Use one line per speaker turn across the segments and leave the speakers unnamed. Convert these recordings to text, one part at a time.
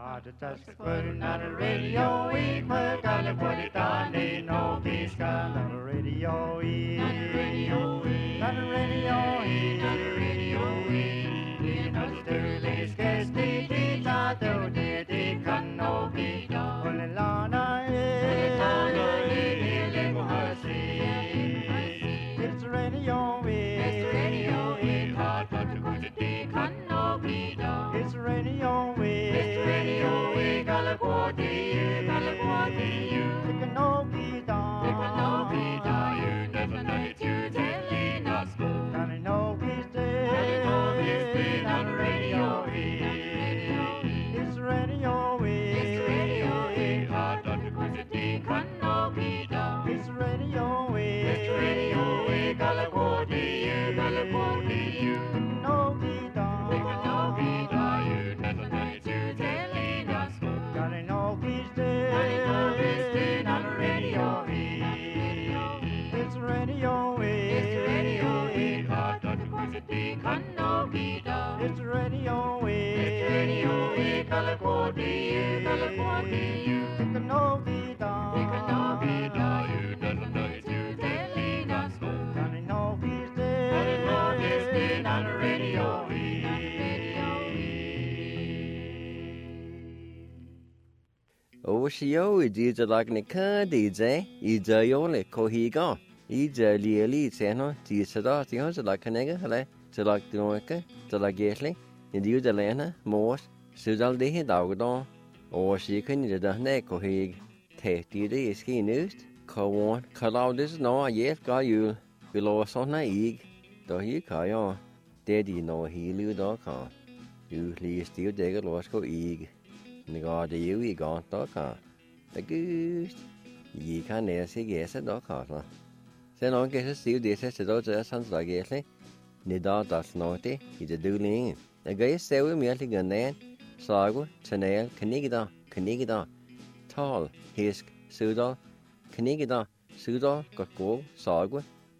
Put on the radio, we put on the put it on, they know peace come on the radio, on the radio, on the radio, on the radio, we know the dirty scarce the teacher, though they can no be done. Only Lana is, it's the radio, it's the radio, hard but the good they can no be done. It's the radio, it's the radio, gotta go to you, gotta go to you. It can no be done, it can no be done. You never know it, you telling us go. Gotta know he's dead, gotta know he's dead on the radio. It's the radio, it's the radio, hard but the good they can no be done. It's the radio, it's the radio, gotta go to you, gotta go to you. It can no be done, it can no be done. You never know it, you telling us go. Gotta know he's dead, gotta know he's dead on the radio. It's the radio, it's the radio, hard but the good they can no be done. It's the radio, it's the radio, gotta go to you, gotta go to you. It can no be done, it can no be done. You never know it, you telling us go. Gotta know he's dead, gotta know he's dead on the radio.
Oshio is like the DJ, is a yole, Kohiga. Is a Lily Seno, the Sedations like a nigger, to like the Noika, to like Gately, in the Udalena, Morse, Sudal de Hidalgo, or she can do the Nekohig. Take the ski news, co on, call this no, yes, got you, below us on a egg, though you call on, daddy no he loo.com. Usually still dig a losco egg. Nigga, the you gone .com. The goose. Ye can near see guess at .com. Then on get a still this as those sons like Gately. Nida does naughty, he's a doodling. The guy say with me at the gun then. Sago, Chanel, Canigida. Tall, Hisk, Sudal, Canigida, Sudal, got go, Sago.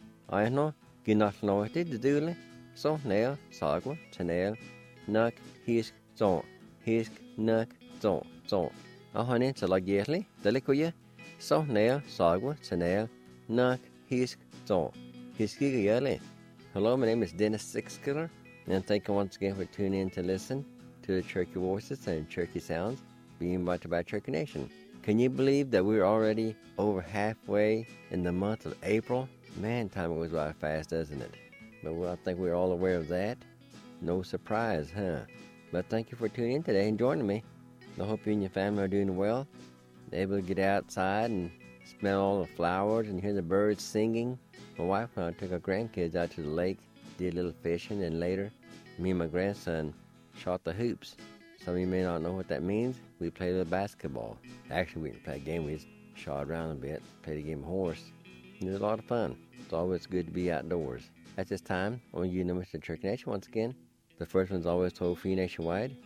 I know, Ginach naughty, the doodling. So, nail, Sago, Chanel, Nuck, Hisk, Zon, Hisk, Nuck. So, honey, to like Gately, Delicoya, so nail, Sagwa, Chanel, Nuck, Hisk, so, Hiski Yelly. Hello, my name is Dennis Sixkiller, and thank you once again for tuning in to listen to the Cherokee voices and Cherokee sounds being brought to you by Cherokee Nation. Can you believe that we're already over halfway in the month of April? Man, time goes by fast, doesn't it? But I think we're all aware of that. No surprise, huh? But thank you for tuning in today and joining me. I hope you and your family are doing well, able to get outside and smell all the flowers and hear the birds singing. My wife and I took our grandkids out to the lake, did a little fishing, and later, me and my grandson shot the hoops. Some of you may not know what that means. We played a little basketball. Actually, we didn't play a game. We just shot around a bit, played a game of horse. It was a lot of fun. It's always good to be outdoors. At this time, I want to give you numbers to Cherokee Nation once again. The first one's always toll-free nationwide,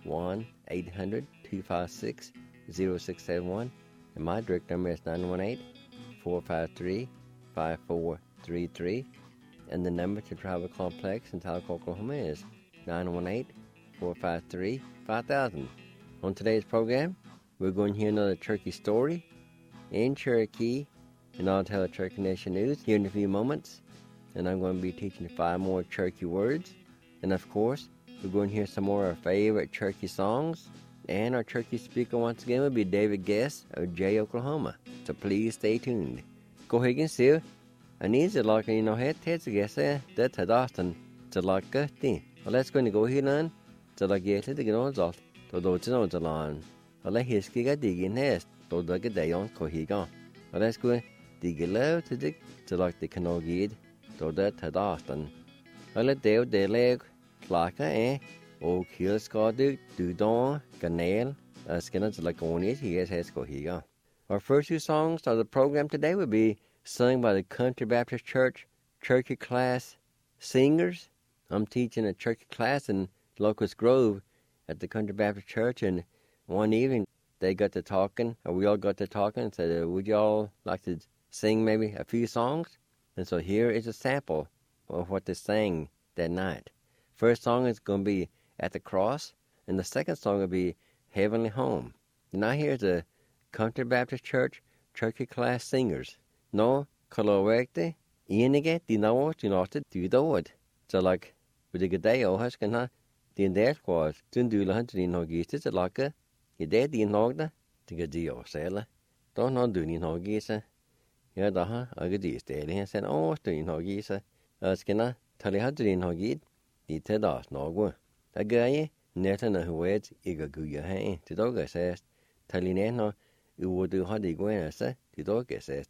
1-800-256-0671. And my direct number is 918-453-5433. And the number to Travel Complex in Talcott, Oklahoma is 918-453-5000. On today's program, we're going to hear another Cherokee story in Cherokee, and I'll tell the Cherokee Nation news here in a few moments. And I'm going to be teaching 5 more Cherokee words. And of course, we're going to hear some more of our favorite Cherokee songs. And our Cherokee speaker once again will be David Guest of Jay, Oklahoma. So please stay tuned. Go ahead and see. I need to like you know head to guess that to Dustin to like thing. Well, let's go ahead and to like get to get on off to do to the line. Well, let his kick dig in nest to the day on Kohiga. Well, let's go dig low to dig to like the canoe gid to that to Dustin. Well, let the leg like O kill skadu dudon ganel skinners like on it he has go here. Our first 2 songs of the program today will be sung by the Country Baptist Church Cherokee Class Singers. I'm teaching a Cherokee class in Locust Grove at the Country Baptist Church, and one evening they got to talking, or we all got to talking, and said, would y'all like to sing maybe a few songs? And so here is a sample of what they sang that night. First song is going to be At the Cross, and the second song will be heavenly home. Now here's the Country Baptist Church Turkey Class Singers. No, kalorwekte, enige, de nå til nåtte dydået. Så like, with the g'day o haskana, the der was, tundula hunter in hogiste, the laka, the dead in hogda, the gadio sela. Don't not do in hogisa. Ja, daha, a gadi steady, and said, oh, to in hogisa. Askana, tali hunter in hogid, the tedas nogwa. A guy, netana who weds, iga guya hay, the dog says, talineno, you would do hadi guenasa, the dog says.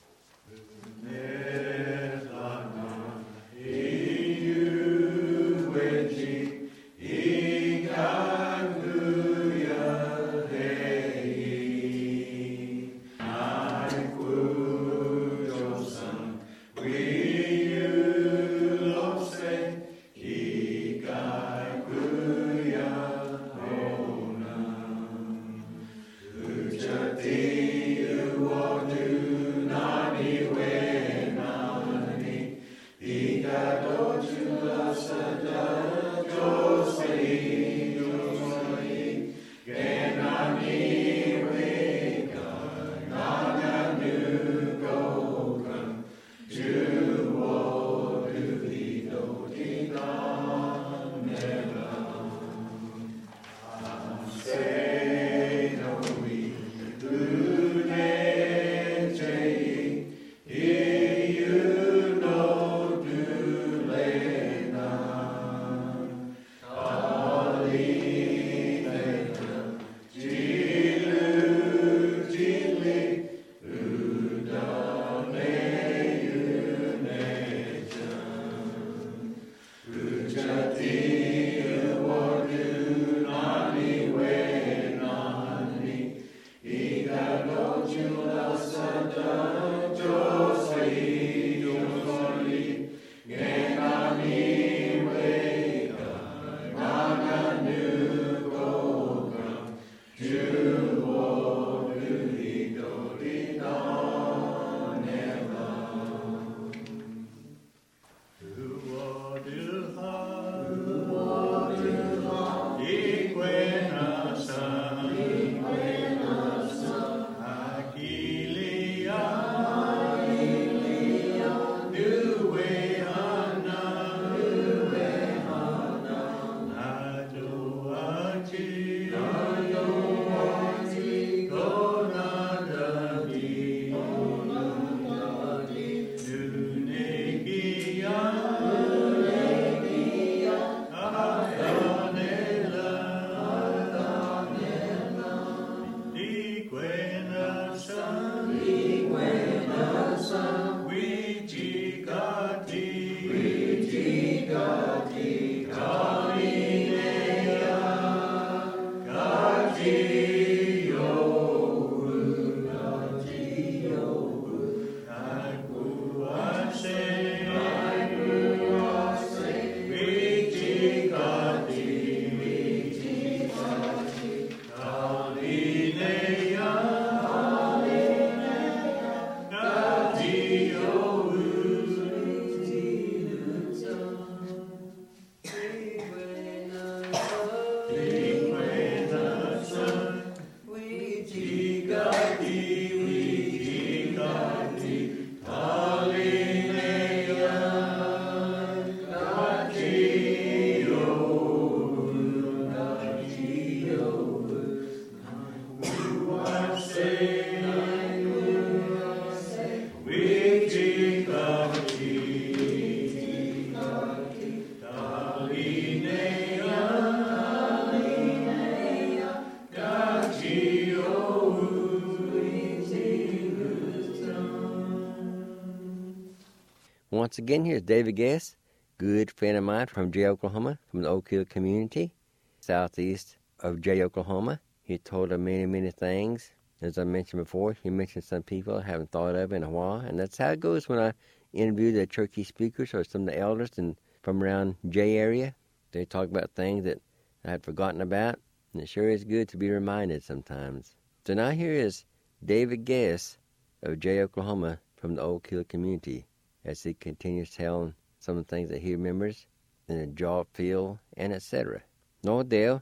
Once again, here's David Guest, good friend of mine from Jay, Oklahoma, from the Oak Hill community, southeast of Jay, Oklahoma. He told us many, many things. As I mentioned before, he mentioned some people I haven't thought of in a while, and that's how it goes when I interview the Cherokee speakers or some of the elders from around Jay area. They talk about things that I had forgotten about, and it sure is good to be reminded sometimes. So now here is David Guest of Jay, Oklahoma, from the Oak Hill community, as he continues telling some of the things that he remembers in the job field and etc. No, Dale,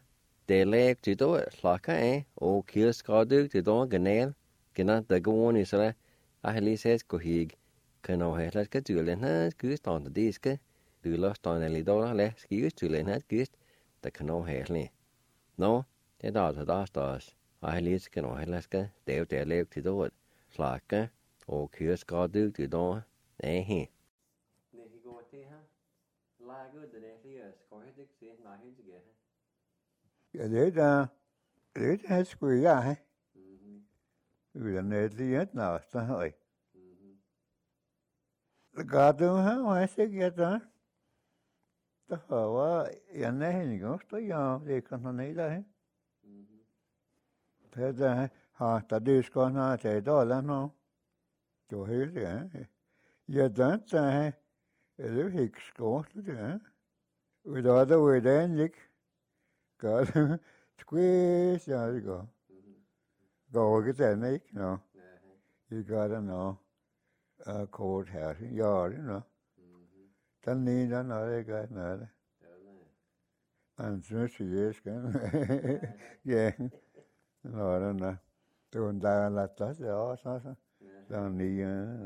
để lệ chỉ đó là cái ô kia có được chỉ đó cái này cái nó tự cái món này sao ai lý sẽ có hiền cái nào hay là cái chữ lên hết cứ toàn đi cái từ lúc toàn này đó là cứ chữ lên hết cứแต่cái nào hay này nó thế đó ai lý cái nào hay là cái để lệ chỉ đó là cái ô kia có được chỉ đó này hi này hi có thế ha là cái để này thì có hết được gì là hết gì
để hết quỷ ra hay vì này thì hết nào sao hỏi cả tôi hả mà sẽ nghe ta ta hỏi anh ấy thì có tới giờ thì con này đấy thế ra ha ta đi con ha chạy đó là nó chỗ hết rồi giờ đó ta nếu hít có rồi rồi đó tôi đến lịch cả squeeze ra go go cái tên này nó you gotta know courthouse yard you know tan ni đó nói cái này anh nói chuyện cái yeah nó đó nè tôi đã là tất đó sao tan ni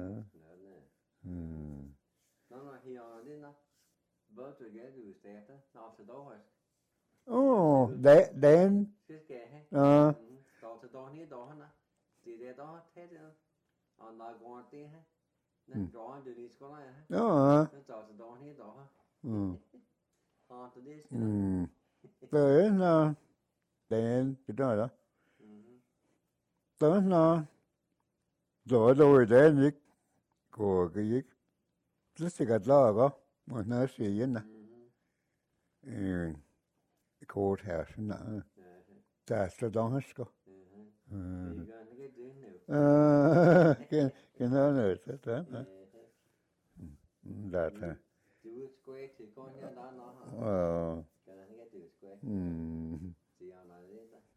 nó là hiểu đi nó bớt rồi cái từ xe đó nó sẽ đâu rồi
oh then
cái hay đó sẽ đó ní đó hả chỉ để đó thế chứ nó quan tí ha nên rõ từ đi school này ha nó sẽ đó ní đó ha từ đi
tới nó then cái đó tới nó rồi rồi đến lịch của cái lịch rất là gắt lo có mà nó sẽ vậy nè courthouse nè ta sẽ đó hết có cái nó nữa sẽ tới nè đã thế
chữ square thì con nhà đó nó cái này cái chữ square chỉเอาnói đấy ta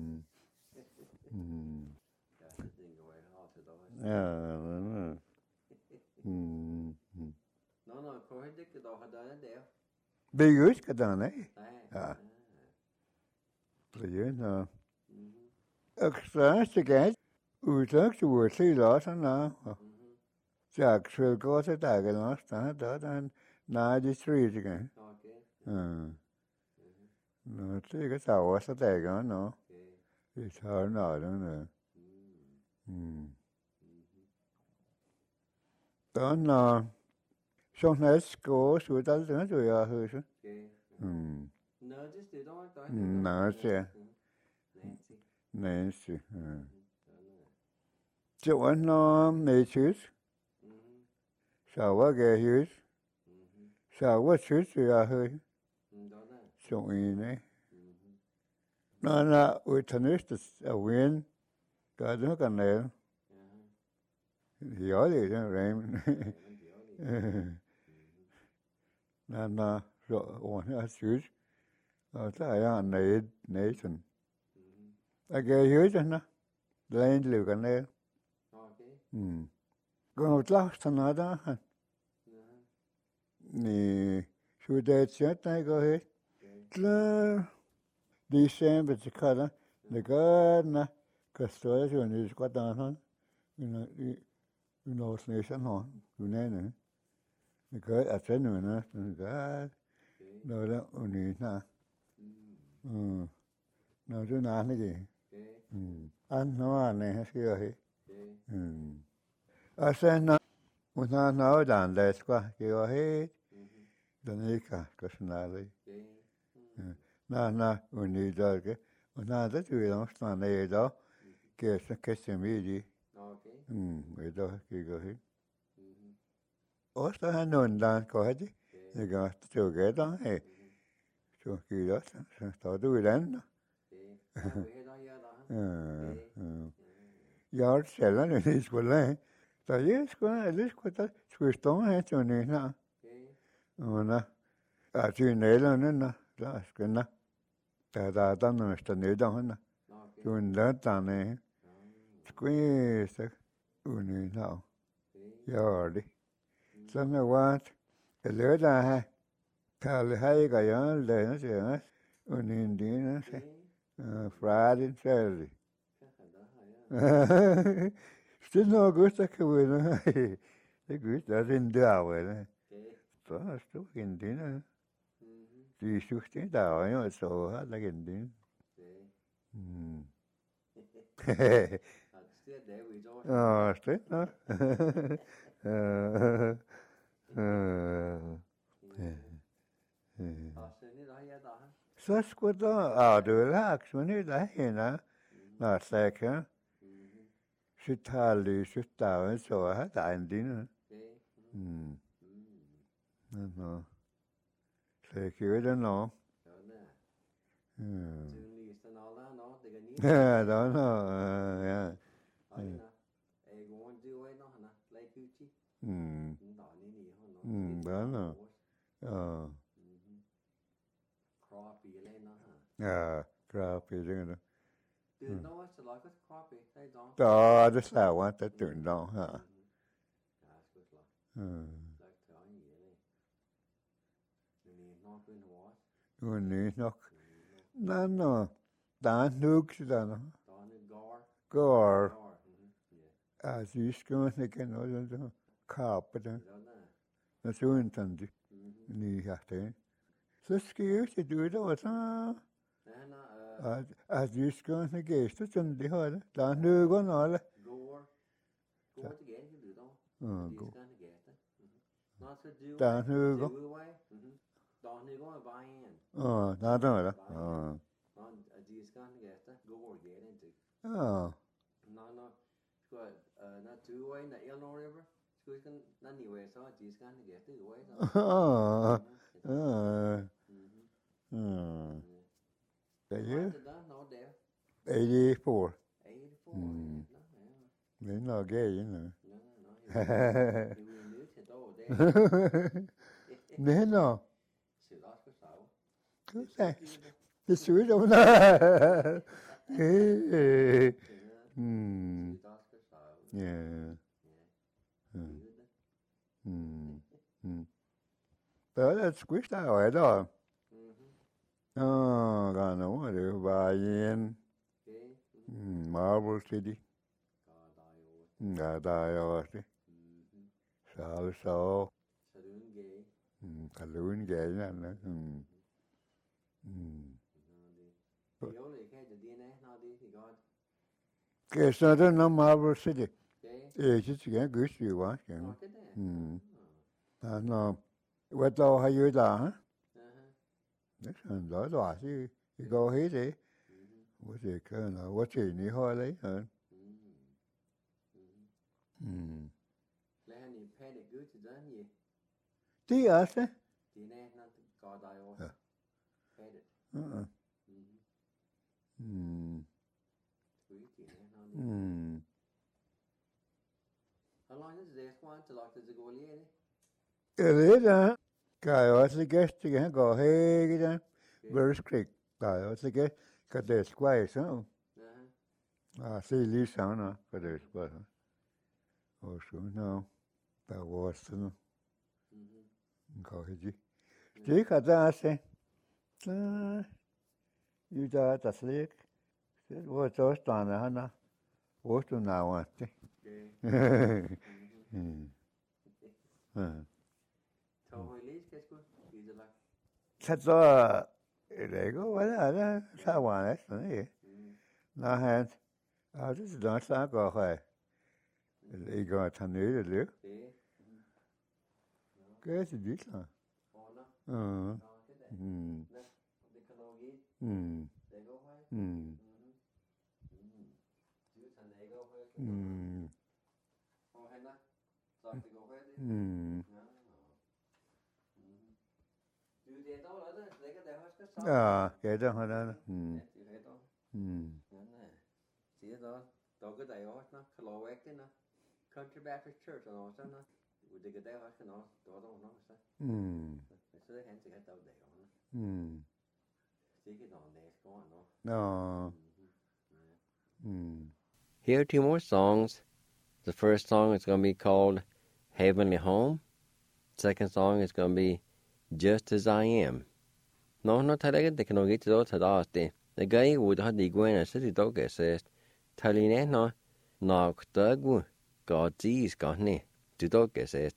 cái tình của họ sẽ đó nó có hết cái đó hết đó đấy
bigger cái đó này rồi nó extra cái ước chúa sĩ đó sao nó chắc sẽ có thể ta cái nó sao đó na đi street cái nó chỉ cái sao sao ta cái nó cái sao nó đó nè đó nó xong hết có số đó nữa rồi à hơi chứ nó sẽ Nancy chỗ nó mấy chút sao cái hết sao chút rồi à hơi xong ý này nó là ở thành phố ở huyện cái đó cái này hiểu thì nó rèm nó rồi ổn là chút tại anh này nation cái hết rồi nó lên lưu cái này còn một nó đó nè số đại chết này có hết là December chỉ có đó cái na cái số rồi này có đó hơn nó nation hả cái này nè cái ở trên nữa cái nó là ổn na nó chỗ nào này gì anh nói này hết rồi ở trên nó một nó đàn đẹp quá cái hết đó này cả cái nào đấy na ổn rồi cái na rất là nó này đó cái xem gì cái đó cái hết ở trên nó đàn có hết gì cái chỗ cái đó hay chỗ cái đó tao đuổi đến đó giờ sẽ là đi school ta yes school ta school hay cho nên na na à chuyện này là nó là cái na ta nó sẽ này đó na chuyện đó ta này cái sẽ uni nào giờ đi xong rồi qua cái lứa ra ha thà là hay cái đó để nó sẽ uni đi nó Friday and Saturday.
Đó hay á.
Still no good to come in. The good that in the hour. So I still in dinner. The 16th hour, so I like in dinner.
Still để vì rồi.
Still no.
Sini đó ya đó.
Sasquatch, du relax when you die, not second. Sitali, Sitavan, so I had in dinner. No. Take you don't know. I don't know. Yeah. Don't know. Crappie doing it. Oh, that's how I want that to know, huh? No. Dan Hooks, Dan. Gore. As you scoon again, all carpet. That's who intended. Ni hatte. Så skal jeg do it også. As you scoon again, så sådan det har det. Dan Hooks og alle.
Går til gæld, det lyder.
Go.
Dan
Dan Hooks.
Dan Hooks er bare en.
Nej, det er det.
De skal gæste. Går gæld ikke.
Nå.
Skal na two-way na Illinois River. Skal na niwe så de skal gæste way så. Det er 84. 84.
Det er nok gay, no. Nej, no. Det ser ud som Yeah. That's squished out, though. God, no, what do buy in? Marble City. God, so. Saloon gay, no. Okay, so I don't know Marble City. Yeah, just again, good you want. I know. What do how you da, huh? That's a lot, you go here, eh? What's it kind of, what's it, you holiday, huh?
Lad ni pæne gud til den, ja.
Det er også.
Det er næsten godt dig over.
Ja.
Pæne. How long is this one to like the goal here?
Jeg ved det. Kan jeg også gæst igen, gå her igen. Burris Creek. Kan jeg også gæst. Kan det skvære så? Se lige sådan, kan det skvære. Og så nu, der var sådan. Gå her. Det kan der se. Så you der slik. Det var så stående han. Hvor du navn det.
Tog I lige skal sgu i det
Så
lagt.
det går hvad der så var det sådan ikke. Når han det så der så går her. Det går til nede det. Gør det dit så. Ja, cái đó hồi đó.
Siger đó, der går der også, når Kalawak det, når Country Baptist Church og noget nó, det går der også, når der var noget så. Så det han sikkert der der også. Sikkert noget næste går
No.
Here are two more songs. The first song is going to be called Heavenly Home. Second song is going to be Just As I Am. No, talega det kan ikke til at tage det. The guy would have the Gwen City dog says, Taline no, knock dog, God sees got me, the dog says.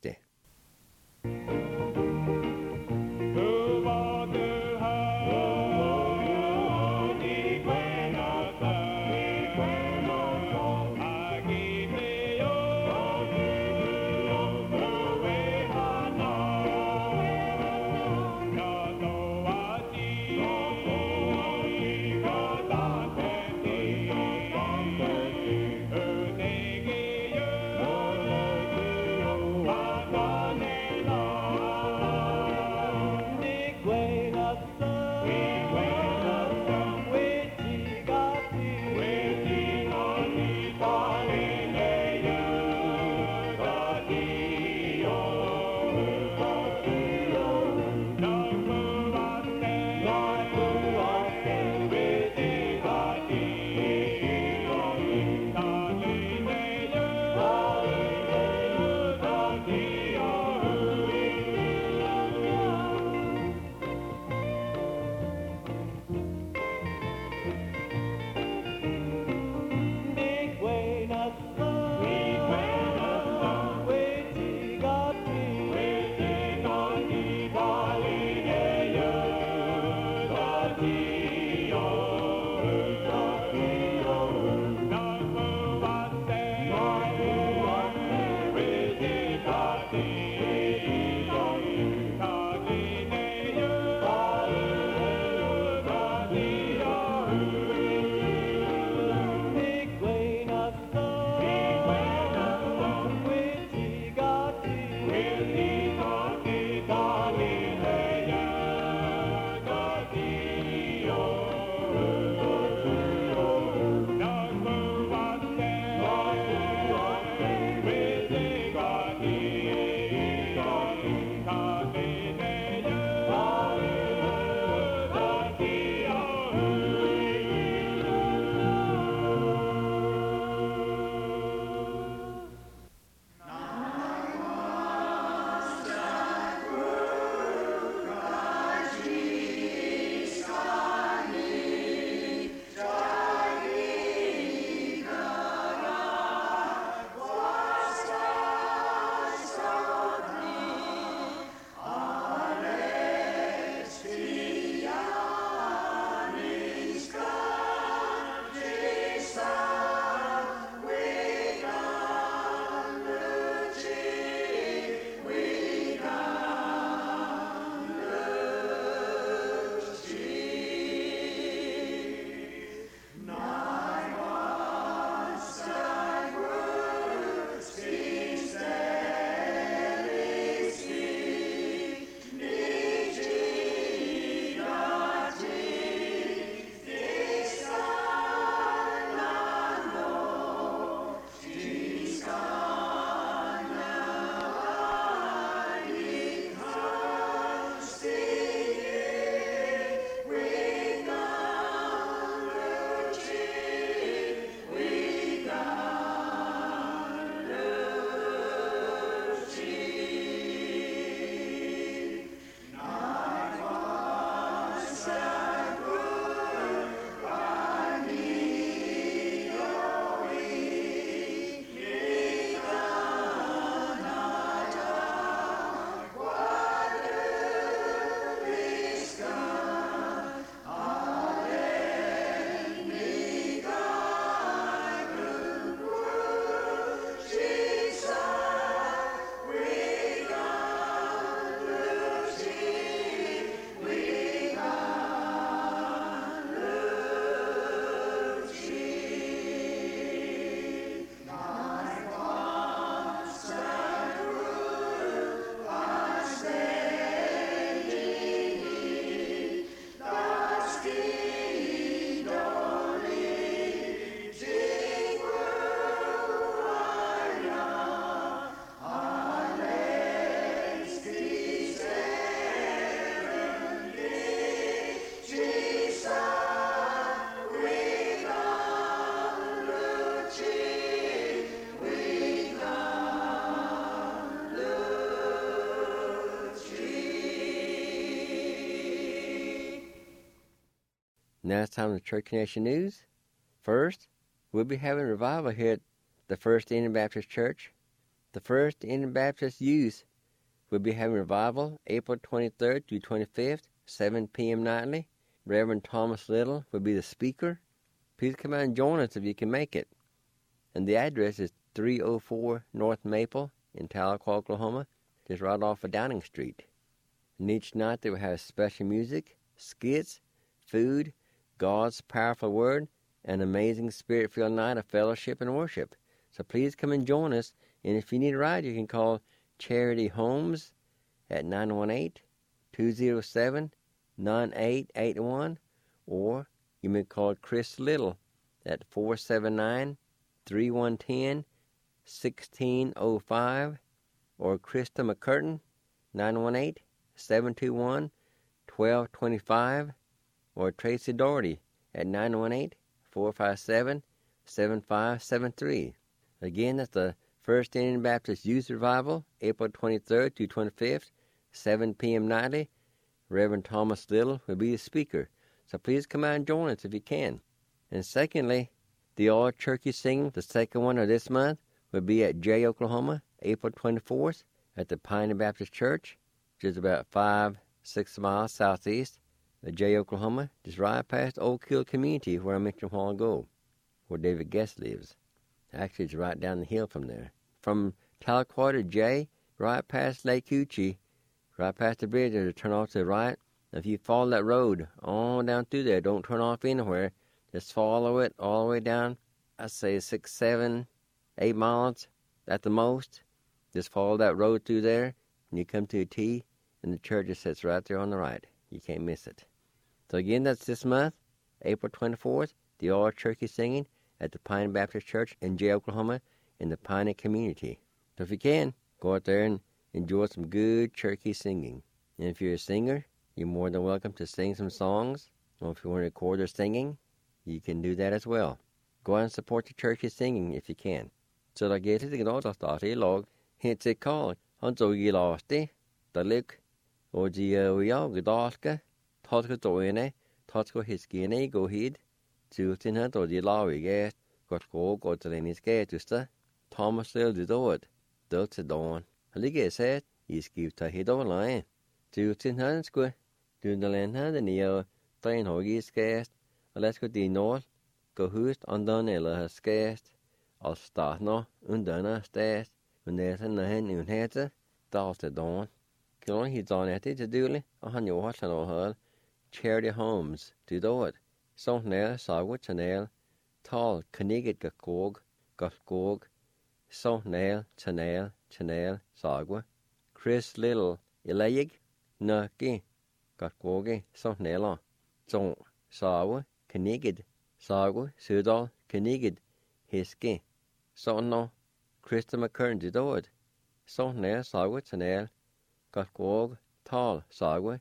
Now it's time for the Church Connection News. First, we'll be having a revival here at the First Indian Baptist Church. The First Indian Baptist Youth will be having a revival April 23rd through 25th, 7 p.m. nightly. Reverend Thomas Little will be the speaker. Please come out and join us if you can make it. And the address is 304 North Maple in Tahlequah, Oklahoma, just right off of Downing Street. And each night they will have special music, skits, food, God's powerful word, and amazing spirit-filled night of fellowship and worship. So please come and join us. And if you need a ride, you can call Charity Homes at 918-207-9881, or you may call Chris Little at 479-3110-1605, or Krista McCurtain, 918-721-1225, or Tracy Doherty at 918-457-7573. Again, that's the First Indian Baptist Youth Revival, April 23rd to 25th, 7 p.m. nightly. Reverend Thomas Little will be the speaker, so please come out and join us if you can. And secondly, the All Turkey Singing, the second one of this month, will be at Jay, Oklahoma, April 24th, at the Pioneer Baptist Church, which is about 5-6 miles southeast of Jay, Oklahoma, just right past Oak Hill Community, where I mentioned a while ago, where David Guest lives. Actually, it's right down the hill from there. From Tahlequah to Jay, right past Lake Hoochie, right past the bridge, there's a turn off to the right. If you follow that road all down through there, don't turn off anywhere. Just follow it all the way down, I'd say 6, 7, 8 miles at the most. Just follow that road through there, and you come to a T, and the church just sits right there on the right. You can't miss it. So again, that's this month, April 24th, the All Turkey Singing at the Pioneer Baptist Church in Jay, Oklahoma, in the Pioneer community. So if you can, go out there and enjoy some good turkey singing. And if you're a singer, you're more than welcome to sing some songs. Or if you want to record their singing, you can do that as well. Go out and support the turkey singing if you can. So I guess it's a lot of stuff. Log, hits a call. Until you lost it, the look, or the Daska, Tosco Doine, Tosco Hiskine, go ahead. Tusen had og de lavige godt gå til den skætuste. Thomas Little do it. Delt til dagen. Han ligger sat i skifta hit over leje. Tusen had sku. Dunderland havde ni og træn høje skæst. Og lad sku de nord. Gå hust andan eller har skæst. Og start nå underne stæst. Og næsten når han unhætte. Dalt til dagen. Kjøren hit dagen etter til døle. Og han jo har sådan noget. Charity Homes. De do it. Så nær sagde til tal knigget gakog, så nær til sagde. Chris Little, ilæg, nøkke, gakog, så nær. Så sagde, knigget, sagde, sødal, knigget, hiske. Så nå, Krista McCurtain til død. Så nær sagde til gakog, tal, sagde,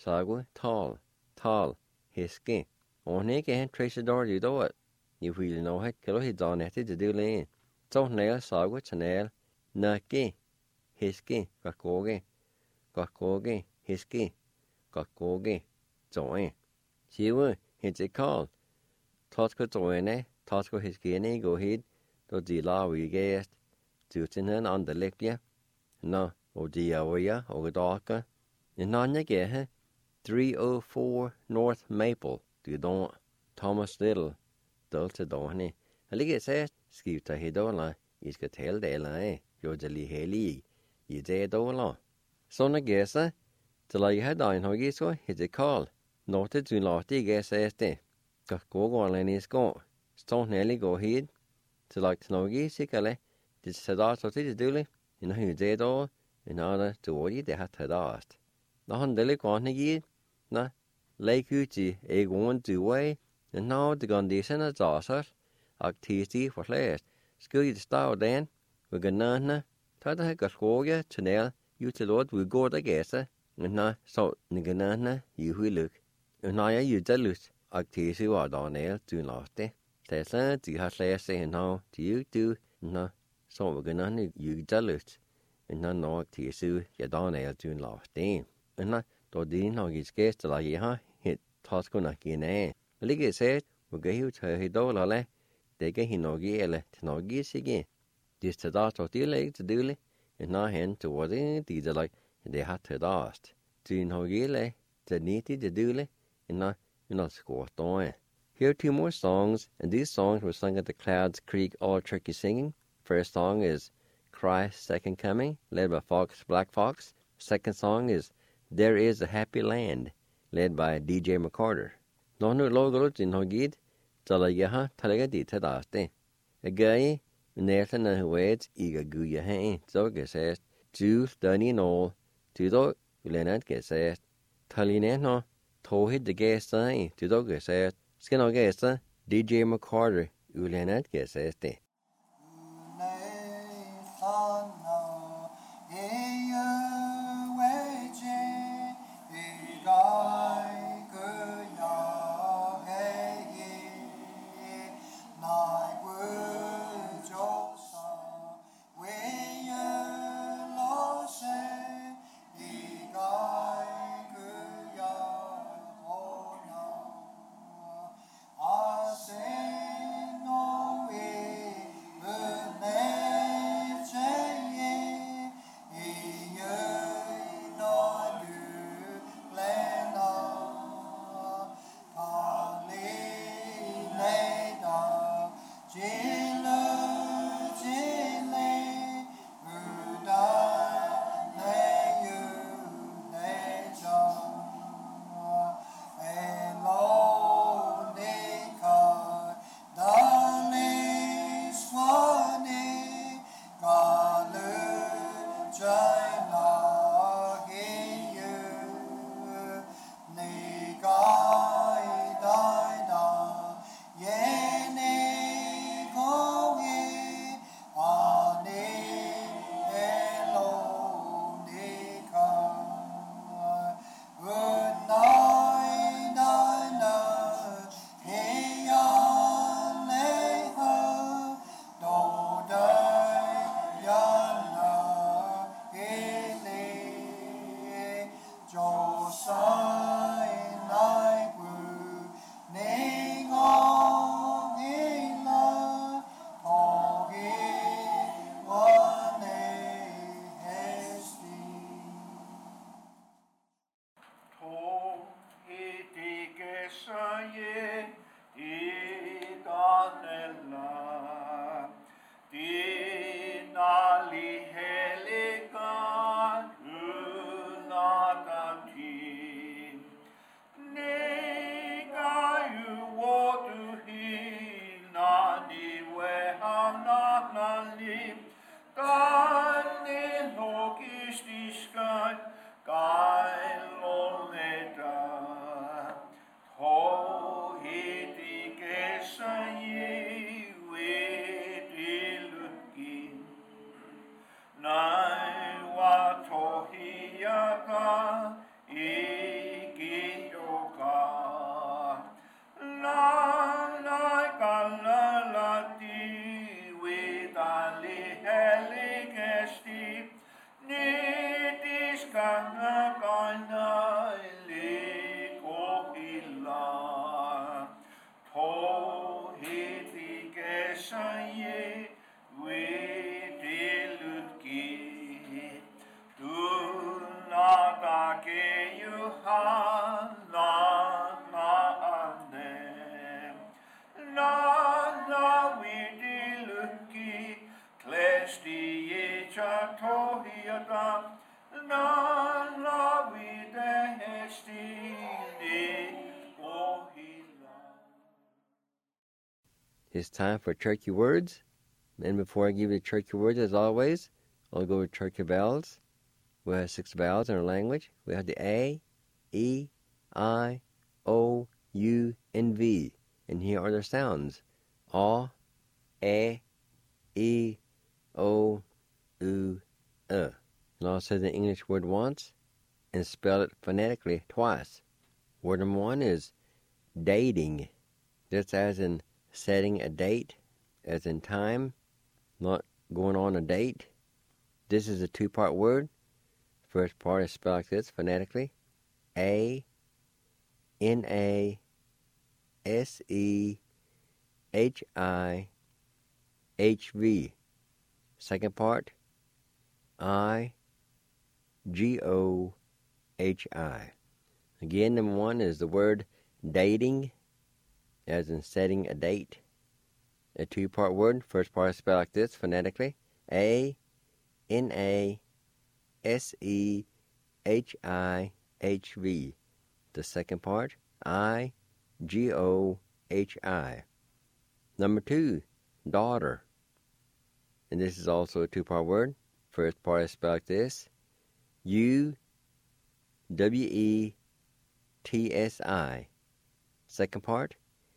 tal, hiske. Og ikke han Tracy Doherty do it. You really know it. Kilo he done it to do lane. So nail sagwe chanel. Naki. Hiski. Gakoge. Hiski. Gakoge. Join. Siwa. It's a call. Tosco joine. Tosco hiskine go ahead. Do the law we guessed. Tutin on the lecture. No. O diawaya. O darka. And on the gehe. 304 North Maple. Du don Thomas Little, delt til dårne. Han ligger sat, skifter $1. I skal tale det eller ej. Jo, det lige hellige. I det $1. Sånne gæster, til at jeg har dagen har givet så, hedder Karl. Når det du lagt i gæster det. Godt gå alene i skår. Stå nærlig gå hit. Til at tage sikkert. Det sætter så til det døle. En høj det $1. En anden dårlig det har taget. Når han det går han ikke. Nå. Lake Hoochie, jeg går en duway, og nå det condition er dårligt, og tidstig for slæst. Skal I stå den, og generne, tager det her godt skoge til nær, jo til lort, vi går der gæster, og nå, så generne, jo lykke. Og når jeg jo der lyst, og tidstig var der nær, du lort det. Tesla, de har slæst sig, nå, de jo du, nå, så generne, jo der lyst. Og når tidstig, jeg der nær, du lort det. Og nå, då din har gitt skæst, eller jeg har hit, taskerne gine. Lý cái xe, một cái hiệu thời hay đâu là lẽ, để cái hình nó ghê là, thì nó ghê xe ghê. Just to that or deal like to do it, and not hand to what it is like they had to dust. To no gile, to need to do it, and not score on. Here are two more songs, and these songs were sung at the Clouds Creek All Turkey Singing. First song is Christ's Second Coming, led by Black Fox. Second song is There Is a Happy Land, led by DJ McCarter. No logo in Hogid, Talayaha, Talagadi Tadaste. A guy, Nathan and Huet, Iga Guya Hain, so says, Juice, Dunny Knoll, Tudo, Ulenat says, Talinano, Tohid the gas sign, Tudo says, Skin Augusta, DJ McCarter, Ulenat says, It's time for Turkey Words. And before I give you the Turkey Words, as always, I'll go with Turkey vowels. We have 6 vowels in our language. We have the A, E, I, O, U, and V. And here are their sounds. A, E, O, U, And I'll say the English word once and spell it phonetically twice. Word number 1 is dating, just as in setting a date, as in time, not going on a date. This is a 2-part word. First part is spelled like this phonetically. A, N-A, S-E-H-I-H-V. Second part, I-G-O-H-I. Again, number one is the word dating, as in setting a date. A two-part word. First part is spelled like this phonetically. A-N-A-S-E-H-I-H-V. The second part, I-G-O-H-I. Number two, daughter. And this is also a two-part word. First part is spelled like this. U-W-E-T-S-I. Second part,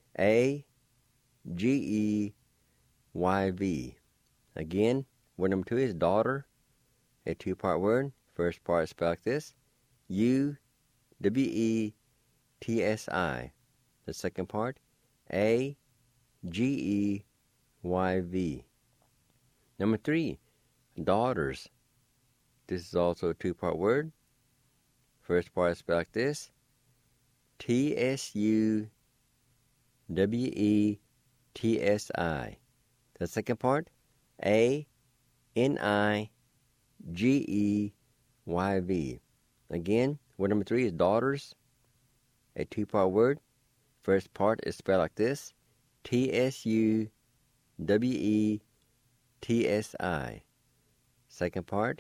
A-G-E-Y-V. Again, word number two is daughter, a two-part word. First part is spelled like this. U-W-E-T-S-I. The second part, A-G-E-Y-V. Number three, daughters. This is also a two-part word. First part is spelled like this. T-S-U-W-E-T-S-I. The second part, A-N-I-G-E-Y-V. Again, word number three is daughters, a two-part word. First part is spelled like this. T-S-U-W-E-T-S-I. Second part,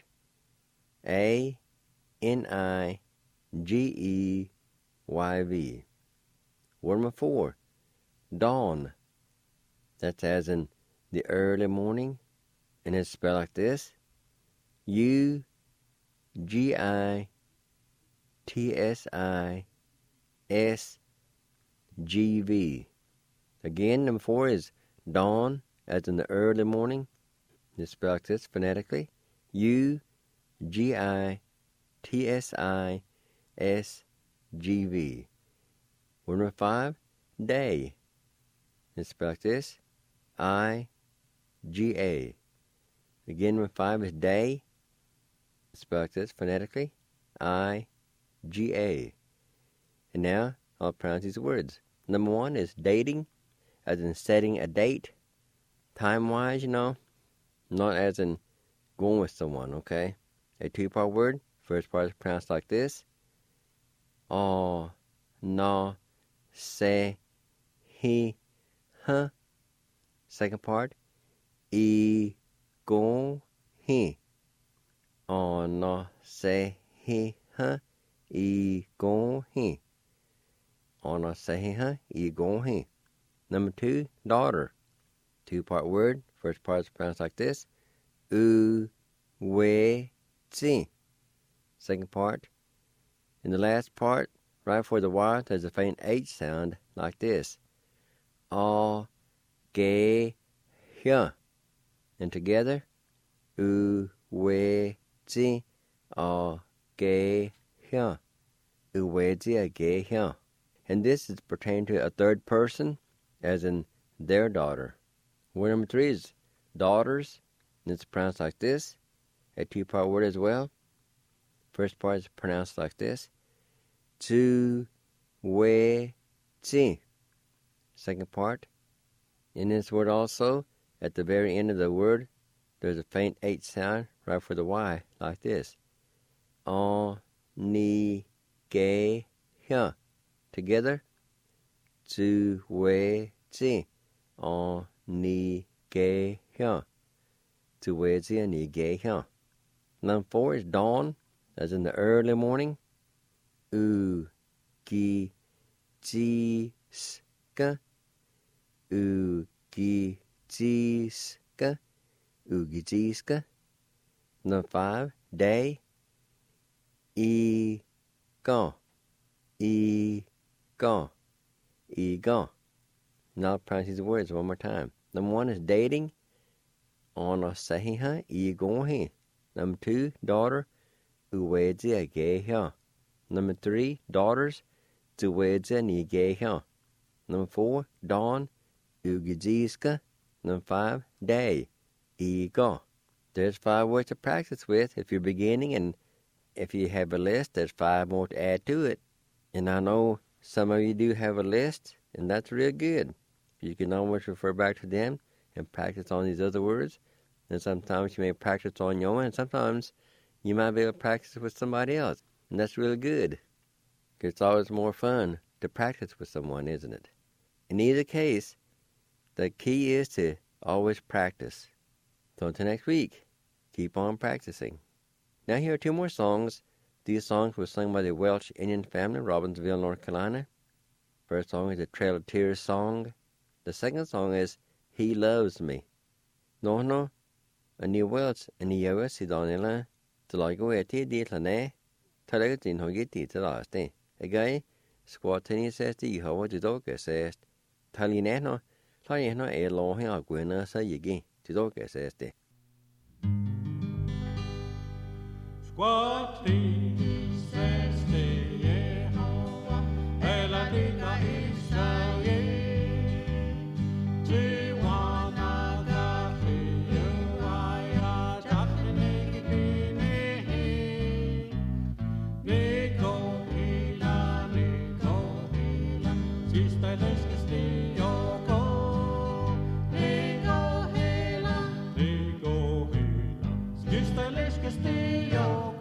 A-N-I-G-E-Y-V. Word number four, dawn. That's as in the early morning, and it's spelled like this. U-G-I-T-S-I-S-G-V. Again, number four is dawn, as in the early morning. It's spelled like this phonetically. U-G-I-T-S-I-S-G-V. Word number five, day. It's spelled like this. I-G-A. Again, number five is day. It's spelled like this phonetically. I-G-A. And now I'll pronounce these words. Number one is dating, as in setting a date. Time-wise, not as in going with someone, okay? A two-part word. First part is pronounced like this. Oh, no, se, he, huh. Second part, e, go, he. Oh, no, se, he, huh. E, go, he. Oh, no, se, he, huh. E, go, he. Number two, daughter. Two-part word. First part is pronounced like this. U, we, zi. Second part. In the last part, right before the Y, there's a faint H sound like this. A, ge, hya. And together, u, we, zi, a, ge, hya. U, we, zi, a, ge, hya. And this is pertaining to a third person, as in their daughter. Word number three is daughters, and it's pronounced like this. A two-part word as well. First part is pronounced like this. Tu, we, zi. Second part. In this word also, at the very end of the word, there's a faint H sound right for the Y, like this. On, ni, ge, hya. Together. Tu, we, zi. On, ni, ge, hya. Tu, we, zi, ni, ge, hya. Number four is dawn, as in the early morning. U, gi, ji, ska. U, gi, ji, ska. U, gi, ji, ska. Number five, day. E, go. E, go. E, go. Now I'll pronounce these words one more time. Number one is dating. On a sahiha, e, go, he. Number two, daughter. Uwezi a ge hya. Number three, daughters. Tuwezi ni ge hya. Number four, dawn. Ugijiska. Number five, day. Ego. There's 5 words to practice with if you're beginning, and if you have a list, there's 5 more to add to it. And I know some of you do have a list, And that's real good. You can always refer back to them and practice on these other words. And sometimes you may practice on your own, and sometimes you might be able to practice with somebody else. And that's really good. It's always more fun to practice with someone, isn't it? In either case, the key is to always practice. So until next week, keep on practicing. Now here are 2 more songs. These songs were sung by the Welsh Indian family, Robbinsville, North Carolina. First song is the Trail of Tears song. The second song is He Loves Me. No, a new Welsh and the US Sidonilla, to like away at the Lane, Talagatin Hogiti to last day. A guy, Squatini says the Yehovah to Doga says, Talinano, Taliano a long hair gwinner say again to Doga says the.
Squatini says the Yehovah, Eladina Israel, Tiwana Gafi, Uaya, Jacqueline, Nico Hila, Sister Leslie, Yoko, Nico Hila, Sister Leslie, Yoko.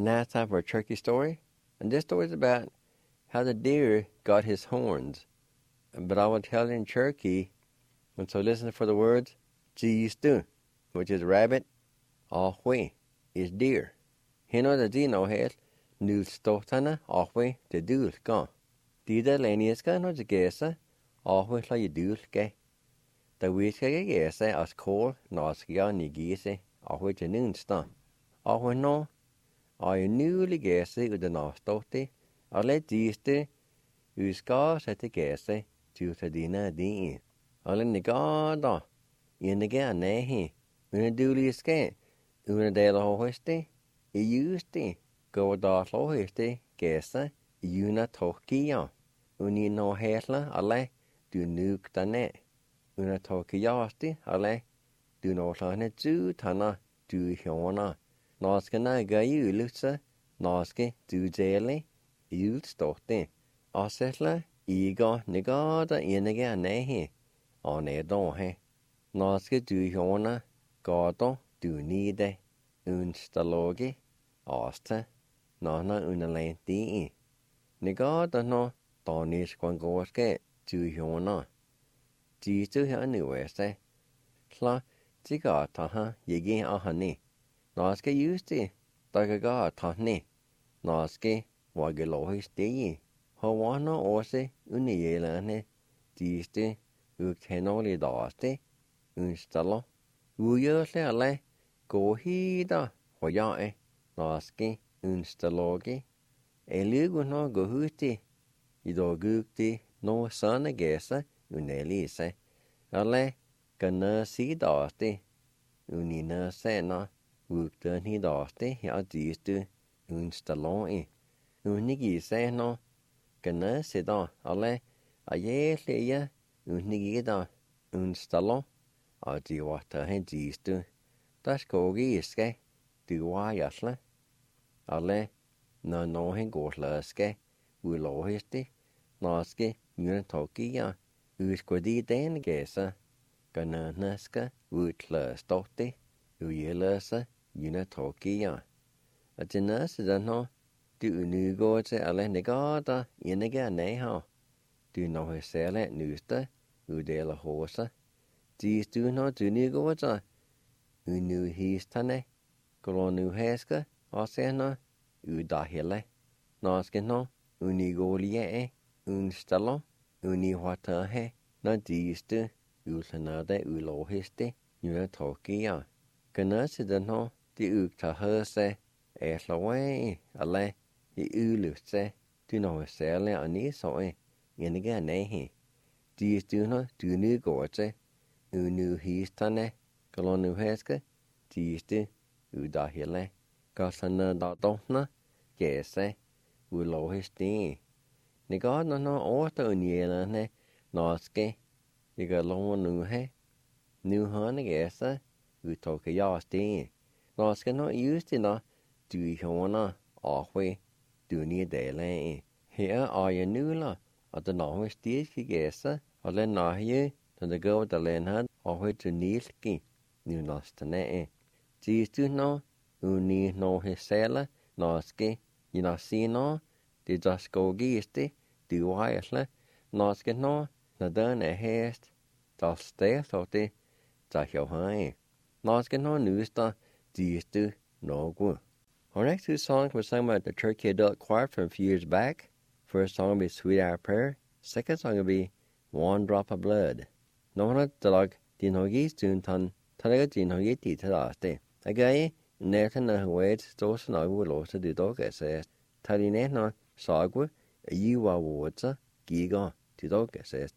Now it's time for a turkey story. And this story is about how the deer got his horns. But I will tell it in Cherokee, and so listen for the words Geestu, which is rabbit, Ahwe is deer. Hino the dino het, nu stotana Ahwe the dul ga. Dida leniska no jagesa, Ahwe la yedul ge. The wiska gesa as kol naskia nigise, Ahwe janunsta. Ahwe no, I newly gese ud the nastote, I let geestu, uska sette gese, to dina din. Alle negada, inega nehi, una duliske, una dela hoiste, iusti, go da lohiste, gesa, una tokia, uni no hetla, alle, du nuk dane, una tokiasti, alle, du no lane zu tana, du hiona, naskana gayu lutsa, naske du jeli, stote, asetla, iga negada inega nehi, on he. Naske du hiona, gado, du nide, unstalogi, asta, nana unalenti. Negada no, danish quangorske, du hiona. Jistu hanuese. Tla, tigataha, yigi ahani. Naske yusti, dagaga tahni. Naske, wagelohis dii. Hawana ose, unielane, jisti, ukhenoli daste, unstalo. Uyosle alle, gohida, hoyae, naske, unstalogi. Eluguno gohuti, idogukti, no sana gesa, unelise. Alle, gana si daste, unina sena, ukten hi daste, ja jistu, unstaloi. Unigi seno, gana sida, alle, ayelia, unigida, unstalo, a diwata he jistu, das kogi iske, duwa yasle, alle, na nohe gorlaske, ulohisti, naske, unatokia, uskodi den gesa, gana naska, utla stotti, uyelasa, unatokia. A jinasidanho, du unugote alle negada, inega neha, du no hesele nusta, udela hosa. Dis du no du nugote, unu histane, kolonu heska, asena, udahile. Naske no, unigolie, unstalo, unihwatahe, na distu, ulhanade ulohiste, unatokia. Ganasidanho, di uktahase, eslawe, alle, i ulutse, du no hesele anisoe, inega nehi. Dis du no du nugote, unu histane, kolonu heska, distu, udahile. Gasana dadona, gese, ulohisti. Negada no orta unielane, naske, nigalon nuhe, nuhane gesa, utokayasti. Naske no ustina, du hona, ahwe, du ni dele. Here are you nula, at the nahe stiski gesa, alle nahe, to the go the lenhad, ahwe to nilki, nu nastane. Jistu no, uni no hisela, naske, inasino, di daskogisti, di waisle, naske no, nadan hest, das stefoti, da johae. Naske no nusta, jistu no gu. Our next two songs were sung by the Cherokee Adult Choir from a few years back. First song will be Sweet Hour Prayer. Second song will be One Drop of Blood. No one dalag dinhogi stuntan, tanaga dinhogi titadaste. Again, Nathan na Hawaii stores and I will also do dog SS. Tarinetna sagwa, a yuwa woods, giga to dog SS.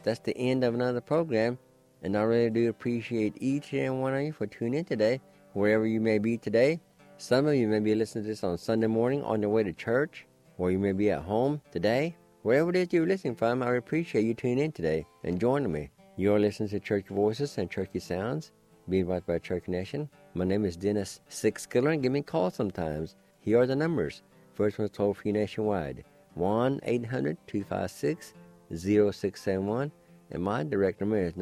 that's the end of another program, and I really do appreciate each and one of you for tuning in today, wherever you may be today. Some of you may be listening to this on Sunday morning on your way to church, or you may be at home today. Wherever it is you're listening from, I appreciate you tuning in today and joining me. You're listening to Church Voices and Churchy Sounds, being brought by Church Nation. My name is Dennis Sixskiller, and give me a call sometimes. Here are the numbers. First one's toll-free nationwide, 1-800-256-0671, and my direct number is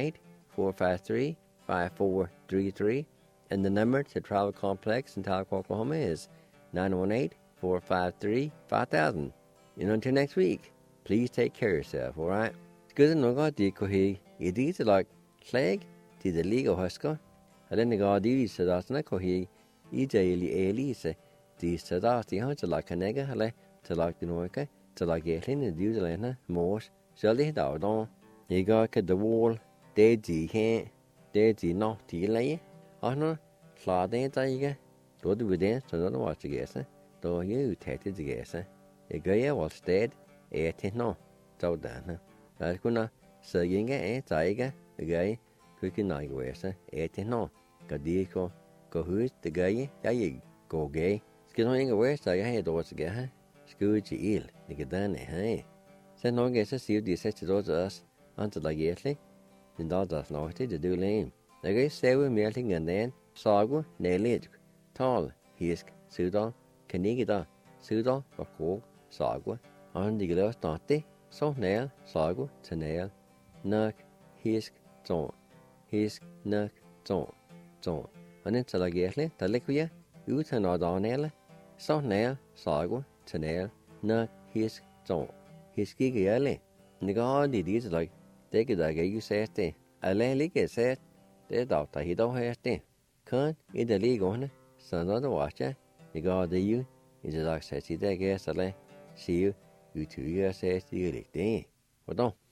918-453-5433, and the number to Travel Complex in Tahlequah, Oklahoma is 918-453-5000. And until next week, please take care of yourself, all right? It's good to know God did kohi. It is like flag to the legal husker. And then the God did so that's not kohi. Ijali Elise. The Sadas the Hunter like a nigger, to like the Noika, to like Gatlin and Duzalana, Morse, Shelly Dowdon. You got the wall, dead the can't, dead the not the lay. Honor, Fladen Tiger, do the within, so not watch the guess, though you tatted the guess. A guy was dead, no, so done. That's gonna saying a tiger, a guy, cooking night wears, no, Gadico, go who's the guy, go gay. Skidning away, so I had doors again. Scooch ill, the Gadan, eh? Send no guess to see the assisted us until I getly, and does not to do lame. The guy say we're melting and then, Sago, Nailed, Tall, Hisk, Sudan, Canigida, Sudan, or Cook, Sago, on the glass naughty, so nail, Sago, to nail, Nuck, Hisk, Zone, Hisk, Nuck, Zone, and until I getly, the liquia, you turn out on nail. So nail, sago, to nail, not his zone. His gig early. Nigga did it like, take it like you said, I lay lick it said, the doctor he don't have to. Can't eat the league on it, son of the watcher. Nigga, the you is like says he there, guess I lay. See you 2 years says you lick day. What don't?